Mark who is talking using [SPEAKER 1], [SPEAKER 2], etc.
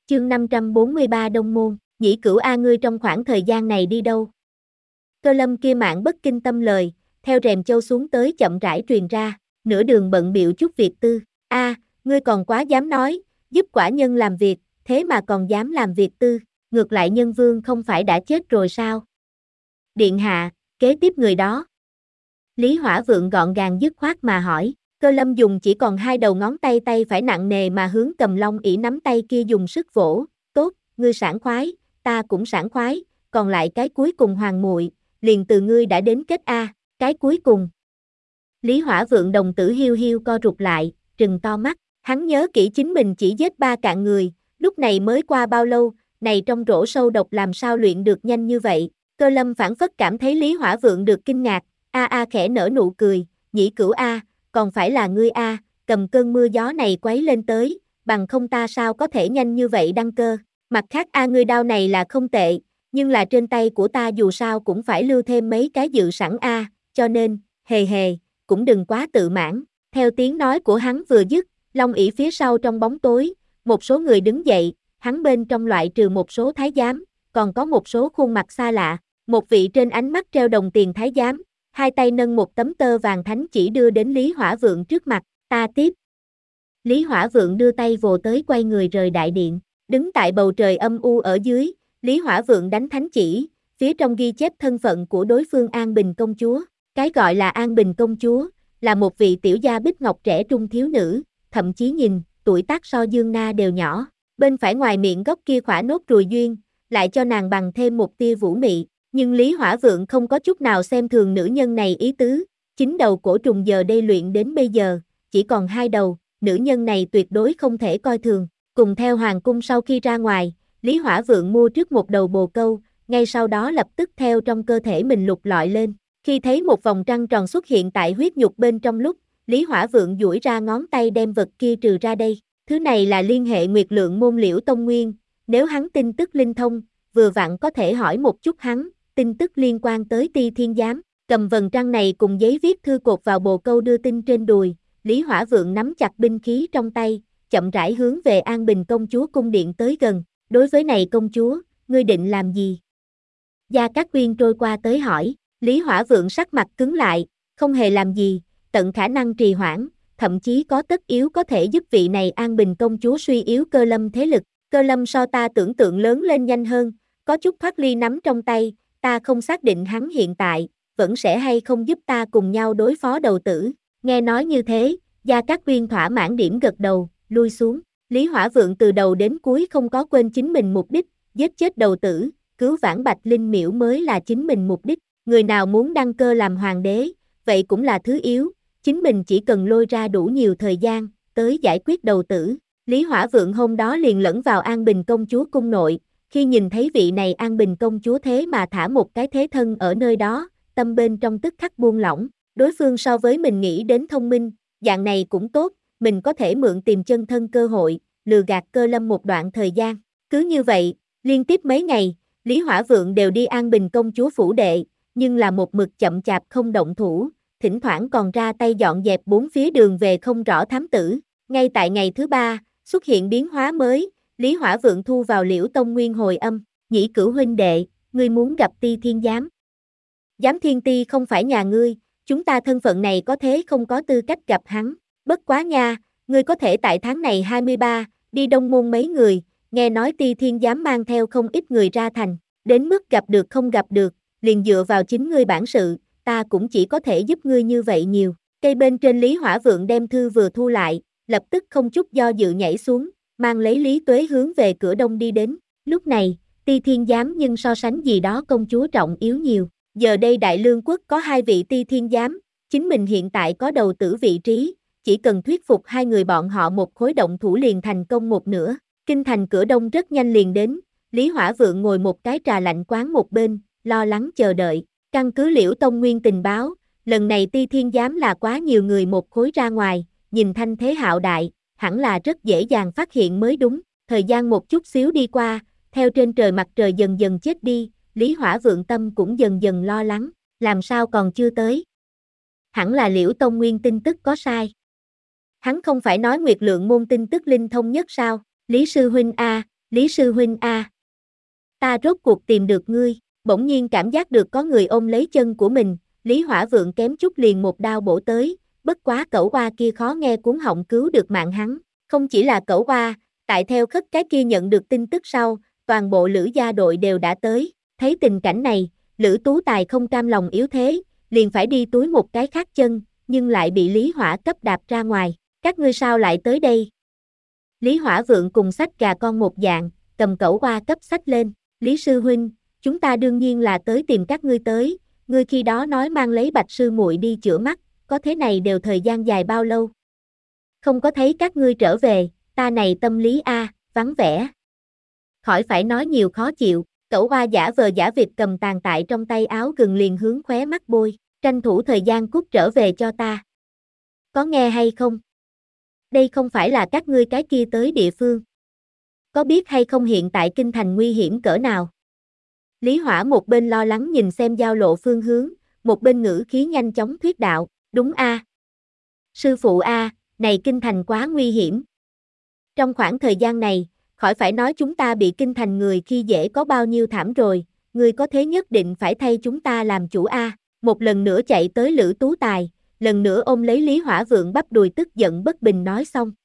[SPEAKER 1] Chương 543 Đông Môn, Nhĩ Cửu A ngươi trong khoảng thời gian này đi đâu? Cơ Lâm kia mạn bất kinh tâm lời, theo rèm châu xuống tới chậm rãi truyền ra, nửa đường bận bịu chút việc tư. Ngươi còn quá dám nói, giúp quả nhân làm việc, thế mà còn dám làm việc tư, ngược lại nhân vương không phải đã chết rồi sao? Điện hạ, kế tiếp người đó. Lý Hỏa Vượng gọn gàng dứt khoát mà hỏi, Cơ Lâm dùng chỉ còn 2 đầu ngón tay phải nặng nề mà hướng Cầm Long ỷ nắm tay kia dùng sức vỗ, tốt, ngươi sảng khoái, ta cũng sảng khoái, còn lại cái cuối cùng hoàng muội, liền từ ngươi đã đến kết cái cuối cùng. Lý Hỏa Vượng đồng tử hiu hiu co rụt lại, trừng to mắt, hắn nhớ kỹ chính mình chỉ giết 3 cạn người, lúc này mới qua bao lâu, này trong rổ sâu độc làm sao luyện được nhanh như vậy. Cơ Lâm phảng phất cảm thấy Lý Hỏa Vượng được kinh ngạc, khẽ nở nụ cười, Nhĩ Cửu còn phải là ngươi cầm cơn mưa gió này quấy lên tới, bằng không ta sao có thể nhanh như vậy đăng cơ. Mặt khác ngươi đao này là không tệ, nhưng là trên tay của ta dù sao cũng phải lưu thêm mấy cái dự sẵn cho nên, hề, cũng đừng quá tự mãn. Theo tiếng nói của hắn vừa dứt, Long ỷ phía sau trong bóng tối, một số người đứng dậy, hắn bên trong loại trừ một số thái giám, còn có một số khuôn mặt xa lạ, một vị trên ánh mắt treo đồng tiền thái giám, hai tay nâng một tấm tơ vàng thánh chỉ đưa đến Lý Hỏa Vượng trước mặt, ta tiếp. Lý Hỏa Vượng đưa tay vồ tới quay người rời đại điện, đứng tại bầu trời âm u ở dưới, Lý Hỏa Vượng đánh thánh chỉ, phía trong ghi chép thân phận của đối phương An Bình công chúa, cái gọi là An Bình công chúa, là một vị tiểu gia bích ngọc trẻ trung thiếu nữ, thậm chí nhìn, tuổi tác so Dương Na đều nhỏ, bên phải ngoài miệng góc kia khỏa nốt ruồi duyên, lại cho nàng bằng thêm một tia vũ mị. Nhưng Lý Hỏa Vượng không có chút nào xem thường nữ nhân này ý tứ, 9 đầu cổ trùng giờ đây luyện đến bây giờ, chỉ còn 2 đầu, nữ nhân này tuyệt đối không thể coi thường. Cùng theo hoàng cung sau khi ra ngoài, Lý Hỏa Vượng mua trước một đầu bồ câu, ngay sau đó lập tức theo trong cơ thể mình lục lọi lên. Khi thấy một vòng trăng tròn xuất hiện tại huyết nhục bên trong lúc, Lý Hỏa Vượng duỗi ra ngón tay đem vật kia trừ ra đây. Thứ này là liên hệ nguyệt lượng môn Liễu Tông Nguyên, nếu hắn tin tức linh thông, vừa vặn có thể hỏi một chút hắn. Tin tức liên quan tới Ti Thiên Giám, cầm vần trăng này cùng giấy viết thư cột vào bồ câu đưa tin trên đùi, Lý Hỏa Vượng nắm chặt binh khí trong tay, chậm rãi hướng về An Bình công chúa cung điện tới gần, đối với này công chúa, ngươi định làm gì? Gia Cát Uyên trôi qua tới hỏi, Lý Hỏa Vượng sắc mặt cứng lại, không hề làm gì, tận khả năng trì hoãn, thậm chí có tất yếu có thể giúp vị này An Bình công chúa suy yếu Cơ Lâm thế lực, Cơ Lâm so ta tưởng tượng lớn lên nhanh hơn, có chút thoát ly nắm trong tay. Ta không xác định hắn hiện tại, vẫn sẽ hay không giúp ta cùng nhau đối phó đầu tử. Nghe nói như thế, Gia Cát Uyên thỏa mãn điểm gật đầu, lui xuống. Lý Hỏa Vượng từ đầu đến cuối không có quên chính mình mục đích, giết chết đầu tử, cứu vãn Bạch Linh Miễu mới là chính mình mục đích. Người nào muốn đăng cơ làm hoàng đế, vậy cũng là thứ yếu, chính mình chỉ cần lôi ra đủ nhiều thời gian, tới giải quyết đầu tử. Lý Hỏa Vượng hôm đó liền lẫn vào An Bình công chúa cung nội. Khi nhìn thấy vị này An Bình công chúa thế mà thả một cái thế thân ở nơi đó, tâm bên trong tức khắc buông lỏng, đối phương so với mình nghĩ đến thông minh, dạng này cũng tốt, mình có thể mượn tìm chân thân cơ hội, lừa gạt Cơ Lâm một đoạn thời gian. Cứ như vậy, liên tiếp mấy ngày, Lý Hỏa Vượng đều đi An Bình công chúa phủ đệ, nhưng là một mực chậm chạp không động thủ, thỉnh thoảng còn ra tay dọn dẹp 4 phía đường về không rõ thám tử. Ngay tại ngày thứ 3, xuất hiện biến hóa mới. Lý Hỏa Vượng thu vào Liễu Tông Nguyên hồi âm, Nhĩ Cửu huynh đệ, ngươi muốn gặp Ti Thiên Giám. Giám Thiên Ti không phải nhà ngươi, chúng ta thân phận này có thế không có tư cách gặp hắn, bất quá nha, ngươi có thể tại tháng này 23, đi Đông Môn mấy người, nghe nói Ti Thiên Giám mang theo không ít người ra thành, đến mức gặp được không gặp được, liền dựa vào chính ngươi bản sự, ta cũng chỉ có thể giúp ngươi như vậy nhiều. Cây bên trên Lý Hỏa Vượng đem thư vừa thu lại, lập tức không chút do dự nhảy xuống, mang lấy Lý Tuế hướng về cửa đông đi đến. Lúc này, Ti Thiên Giám nhưng so sánh gì đó công chúa trọng yếu nhiều. Giờ đây Đại Lương quốc có 2 vị Ti Thiên Giám, chính mình hiện tại có đầu tử vị trí, chỉ cần thuyết phục 2 người bọn họ một khối động thủ liền thành công một nửa. Kinh thành cửa đông rất nhanh liền đến, Lý Hỏa Vượng ngồi một cái trà lạnh quán một bên, lo lắng chờ đợi. Căn cứ Liễu Tông Nguyên tình báo, lần này Ti Thiên Giám là quá nhiều người một khối ra ngoài, nhìn thanh thế hạo đại, hẳn là rất dễ dàng phát hiện mới đúng. Thời gian một chút xíu đi qua, theo trên trời mặt trời dần dần chết đi, Lý Hỏa Vượng tâm cũng dần dần lo lắng, làm sao còn chưa tới. Hẳn là Liễu Tông Nguyên tin tức có sai. Hắn không phải nói nguyệt lượng môn tin tức linh thông nhất sao, Lý Sư Huynh Lý sư huynh a, ta rốt cuộc tìm được ngươi, bỗng nhiên cảm giác được có người ôm lấy chân của mình, Lý Hỏa Vượng kém chút liền một đao bổ tới, bất quá cẩu oa kia khó nghe cuốn họng cứu được mạng hắn, không chỉ là cẩu oa, tại theo khất cái kia nhận được tin tức sau, toàn bộ Lữ gia đội đều đã tới, thấy tình cảnh này, Lữ Tú Tài không cam lòng yếu thế, liền phải đi túi một cái khác chân, nhưng lại bị Lý Hỏa cấp đạp ra ngoài, các ngươi sao lại tới đây? Lý Hỏa Vượng cùng xách gà con một dạng, cầm cẩu oa cấp xách lên, Lý sư huynh, chúng ta đương nhiên là tới tìm các ngươi tới, ngươi khi đó nói mang lấy Bạch sư muội đi chữa mắt, có thế này đều thời gian dài bao lâu? Không có thấy các ngươi trở về, ta này tâm lý a, vắng vẻ. Khỏi phải nói nhiều khó chịu, cẩu oa giả vờ giả vịt cầm tàn tại trong tay áo gừng liền hướng khóe mắt bôi, tranh thủ thời gian cút trở về cho ta. Có nghe hay không? Đây không phải là các ngươi cái kia tới địa phương. Có biết hay không hiện tại kinh thành nguy hiểm cỡ nào? Lý Hỏa một bên lo lắng nhìn xem giao lộ phương hướng, một bên ngữ khí nhanh chóng thuyết đạo, đúng a. Sư phụ a, này kinh thành quá nguy hiểm. Trong khoảng thời gian này, khỏi phải nói chúng ta bị kinh thành người khi dễ có bao nhiêu thảm rồi, ngươi có thế nhất định phải thay chúng ta làm chủ a. Một lần nữa chạy tới Lữ Tú Tài, lần nữa ôm lấy Lý Hỏa Vượng bắp đùi tức giận bất bình nói xong,